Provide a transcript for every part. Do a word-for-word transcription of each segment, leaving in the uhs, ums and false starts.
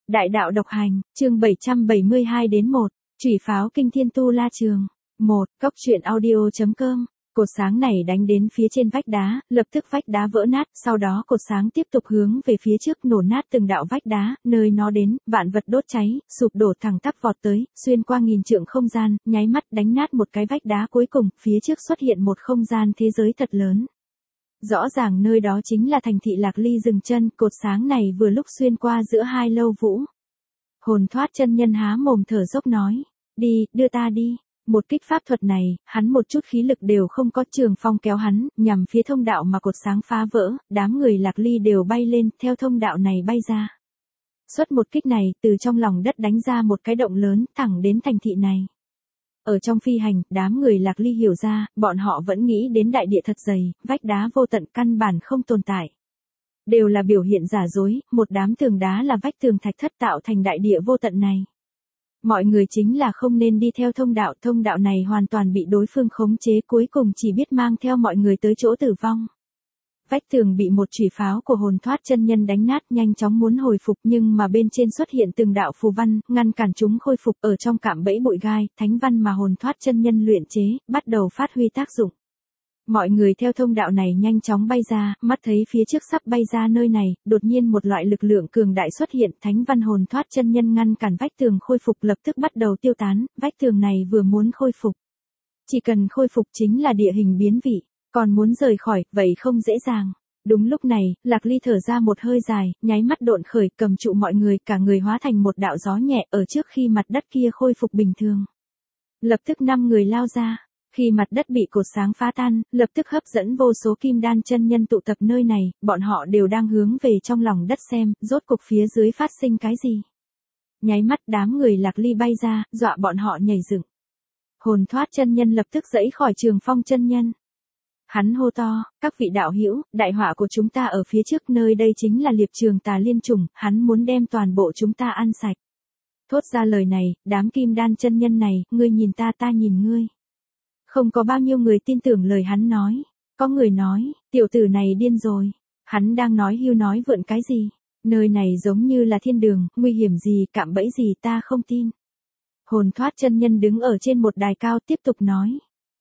Đại đạo độc hành, chương bảy trăm bảy mươi hai đến một, Chủy pháo kinh thiên tu la trường. một. Cốc truyện audio chấm com. Cột sáng này đánh đến phía trên vách đá, lập tức vách đá vỡ nát, sau đó cột sáng tiếp tục hướng về phía trước nổ nát từng đạo vách đá, nơi nó đến, vạn vật đốt cháy, sụp đổ thẳng tắp vọt tới, xuyên qua nghìn trượng không gian, nháy mắt đánh nát một cái vách đá cuối cùng, phía trước xuất hiện một không gian thế giới thật lớn. Rõ ràng nơi đó chính là thành thị Lạc Ly dừng chân, cột sáng này vừa lúc xuyên qua giữa hai lâu vũ. Hồn thoát chân nhân há mồm thở dốc nói, đi, đưa ta đi. Một kích pháp thuật này, hắn một chút khí lực đều không có, Trường Phong kéo hắn, nhằm phía thông đạo mà cột sáng phá vỡ, đám người Lạc Ly đều bay lên, theo thông đạo này bay ra. Xuất một kích này, từ trong lòng đất đánh ra một cái động lớn, thẳng đến thành thị này. Ở trong phi hành, đám người Lạc Ly hiểu ra, bọn họ vẫn nghĩ đến đại địa thật dày, vách đá vô tận căn bản không tồn tại. Đều là biểu hiện giả dối, một đám tường đá là vách tường thạch thất tạo thành đại địa vô tận này. Mọi người chính là không nên đi theo thông đạo, thông đạo này hoàn toàn bị đối phương khống chế, cuối cùng chỉ biết mang theo mọi người tới chỗ tử vong. Vách tường bị một chủy pháo của hồn thoát chân nhân đánh nát, nhanh chóng muốn hồi phục, nhưng mà bên trên xuất hiện từng đạo phù văn, ngăn cản chúng khôi phục. Ở trong cạm bẫy bụi gai, thánh văn mà hồn thoát chân nhân luyện chế, bắt đầu phát huy tác dụng. Mọi người theo thông đạo này nhanh chóng bay ra, mắt thấy phía trước sắp bay ra nơi này, đột nhiên một loại lực lượng cường đại xuất hiện, thánh văn hồn thoát chân nhân ngăn cản vách tường khôi phục lập tức bắt đầu tiêu tán, vách tường này vừa muốn khôi phục. Chỉ cần khôi phục chính là địa hình biến vị, còn muốn rời khỏi, vậy không dễ dàng. Đúng lúc này, Lạc Ly thở ra một hơi dài, nháy mắt độn khởi, cầm trụ mọi người, cả người hóa thành một đạo gió nhẹ ở trước khi mặt đất kia khôi phục bình thường. Lập tức năm người lao ra. Khi mặt đất bị cột sáng phá tan, lập tức hấp dẫn vô số kim đan chân nhân tụ tập nơi này, bọn họ đều đang hướng về trong lòng đất xem, rốt cục phía dưới phát sinh cái gì. Nháy mắt đám người Lạc Ly bay ra, dọa bọn họ nhảy dựng. Hồn thoát chân nhân lập tức giãy khỏi Trường Phong chân nhân. Hắn hô to, các vị đạo hữu, đại họa của chúng ta ở phía trước, nơi đây chính là liệp trường tà liên trùng, hắn muốn đem toàn bộ chúng ta ăn sạch. Thốt ra lời này, đám kim đan chân nhân này, ngươi nhìn ta ta nhìn ngươi. Không có bao nhiêu người tin tưởng lời hắn nói. Có người nói, tiểu tử này điên rồi. Hắn đang nói hưu nói vượn cái gì? Nơi này giống như là thiên đường, nguy hiểm gì, cạm bẫy gì ta không tin. Hồn thoát chân nhân đứng ở trên một đài cao tiếp tục nói.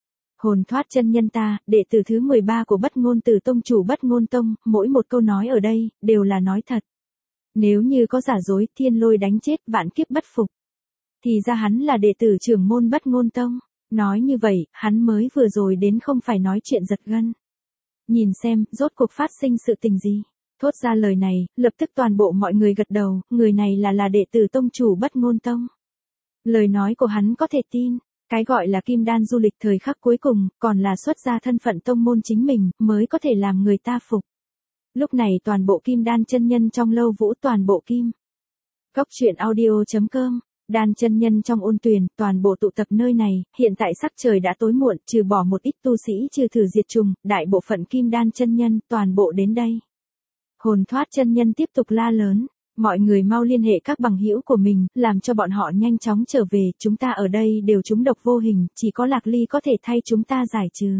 Hồn thoát chân nhân ta, đệ tử thứ mười ba của Bất Ngôn Tử Tông chủ Bất Ngôn Tông, mỗi một câu nói ở đây, đều là nói thật. Nếu như có giả dối, thiên lôi đánh chết, vạn kiếp bất phục. Thì ra hắn là đệ tử trưởng môn Bất Ngôn Tông. Nói như vậy, hắn mới vừa rồi đến không phải nói chuyện giật gân. Nhìn xem, rốt cuộc phát sinh sự tình gì. Thốt ra lời này, lập tức toàn bộ mọi người gật đầu, người này là là đệ tử tông chủ Bất Ngôn Tông. Lời nói của hắn có thể tin, cái gọi là kim đan du lịch thời khắc cuối cùng, còn là xuất ra thân phận tông môn chính mình, mới có thể làm người ta phục. Lúc này toàn bộ kim đan chân nhân trong lâu vũ toàn bộ kim. Cốc truyện audio chấm com. Đan chân nhân trong ôn tuyền, toàn bộ tụ tập nơi này, hiện tại sắc trời đã tối muộn, trừ bỏ một ít tu sĩ trừ thử diệt trùng, đại bộ phận kim đan chân nhân, toàn bộ đến đây. Hồn thoát chân nhân tiếp tục la lớn, mọi người mau liên hệ các bằng hữu của mình, làm cho bọn họ nhanh chóng trở về, chúng ta ở đây đều trúng độc vô hình, chỉ có Lạc Ly có thể thay chúng ta giải trừ.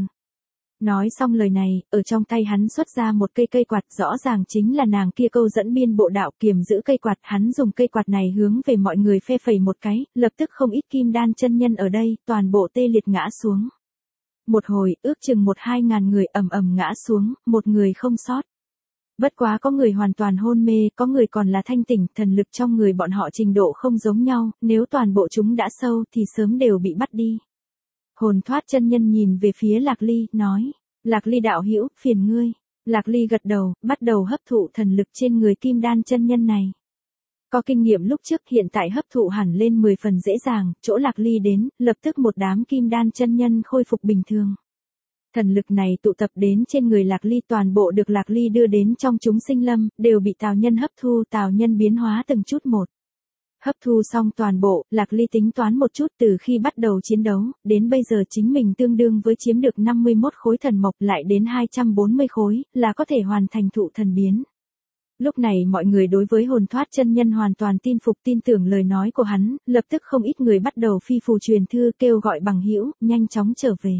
Nói xong lời này, ở trong tay hắn xuất ra một cây cây quạt, rõ ràng chính là nàng kia câu dẫn biên bộ đạo, kiềm giữ cây quạt, hắn dùng cây quạt này hướng về mọi người phê phẩy một cái, lập tức không ít kim đan chân nhân ở đây, toàn bộ tê liệt ngã xuống. Một hồi, ước chừng một hai ngàn người ầm ầm ngã xuống, một người không sót. Bất quá có người hoàn toàn hôn mê, có người còn là thanh tỉnh, thần lực trong người bọn họ trình độ không giống nhau, nếu toàn bộ chúng đã sâu thì sớm đều bị bắt đi. Hồn thoát chân nhân nhìn về phía Lạc Ly, nói, Lạc Ly đạo hữu, phiền ngươi. Lạc Ly gật đầu, bắt đầu hấp thụ thần lực trên người kim đan chân nhân này. Có kinh nghiệm lúc trước, hiện tại hấp thụ hẳn lên mười phần dễ dàng, chỗ Lạc Ly đến, lập tức một đám kim đan chân nhân khôi phục bình thường. Thần lực này tụ tập đến trên người Lạc Ly, toàn bộ được Lạc Ly đưa đến trong chúng sinh lâm, đều bị Tào Nhân hấp thu, Tào Nhân biến hóa từng chút một. Hấp thu xong toàn bộ, Lạc Ly tính toán một chút, từ khi bắt đầu chiến đấu, đến bây giờ chính mình tương đương với chiếm được năm mươi mốt khối thần mộc, lại đến hai trăm bốn mươi khối, là có thể hoàn thành thụ thần biến. Lúc này mọi người đối với hồn thoát chân nhân hoàn toàn tin phục, tin tưởng lời nói của hắn, lập tức không ít người bắt đầu phi phù truyền thư kêu gọi bằng hữu, nhanh chóng trở về.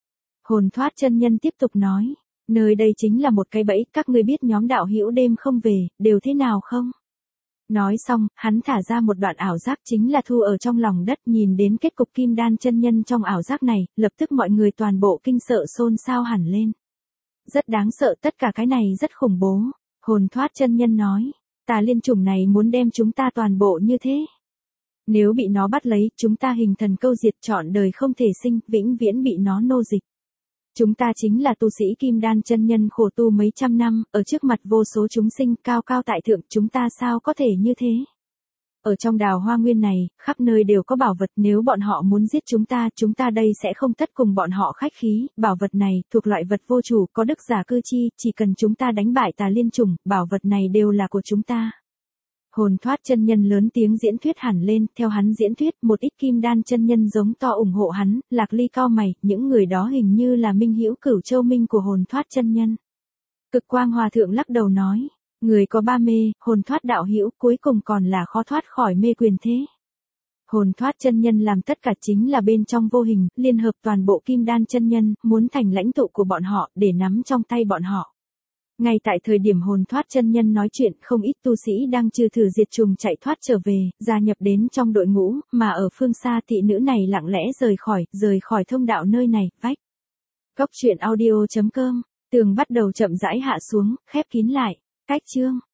Hồn thoát chân nhân tiếp tục nói, nơi đây chính là một cái bẫy, các ngươi biết nhóm đạo hữu đêm không về, đều thế nào không? Nói xong, hắn thả ra một đoạn ảo giác chính là thu ở trong lòng đất, nhìn đến kết cục kim đan chân nhân trong ảo giác này, lập tức mọi người toàn bộ kinh sợ xôn xao hẳn lên. Rất đáng sợ, tất cả cái này rất khủng bố. Hồn thoát chân nhân nói, tà liên chủng này muốn đem chúng ta toàn bộ như thế. Nếu bị nó bắt lấy, chúng ta hình thần câu diệt, trọn đời không thể sinh, vĩnh viễn bị nó nô dịch. Chúng ta chính là tu sĩ kim đan chân nhân khổ tu mấy trăm năm, ở trước mặt vô số chúng sinh cao cao tại thượng, chúng ta sao có thể như thế? Ở trong đào hoa nguyên này, khắp nơi đều có bảo vật, nếu bọn họ muốn giết chúng ta, chúng ta đây sẽ không tất cùng bọn họ khách khí, bảo vật này, thuộc loại vật vô chủ, có đức giả cư chi, chỉ cần chúng ta đánh bại tà liên chủng, bảo vật này đều là của chúng ta. Hồn thoát chân nhân lớn tiếng diễn thuyết hẳn lên, theo hắn diễn thuyết, một ít kim đan chân nhân giống to ủng hộ hắn, Lạc Ly cau mày, những người đó hình như là minh hữu Cửu Châu Minh của hồn thoát chân nhân. Cực Quang Hòa Thượng lắc đầu nói, người có ba mê, hồn thoát đạo hữu, cuối cùng còn là khó thoát khỏi mê quyền thế. Hồn thoát chân nhân làm tất cả chính là bên trong vô hình, liên hợp toàn bộ kim đan chân nhân, muốn thành lãnh tụ của bọn họ, để nắm trong tay bọn họ. Ngay tại thời điểm hồn thoát chân nhân nói chuyện, không ít tu sĩ đang trừ thử diệt trùng chạy thoát trở về, gia nhập đến trong đội ngũ, mà ở phương xa thị nữ này lặng lẽ rời khỏi, rời khỏi thông đạo nơi này, vách. Cốc truyện audio chấm com, tường bắt đầu chậm rãi hạ xuống, khép kín lại, cách chương.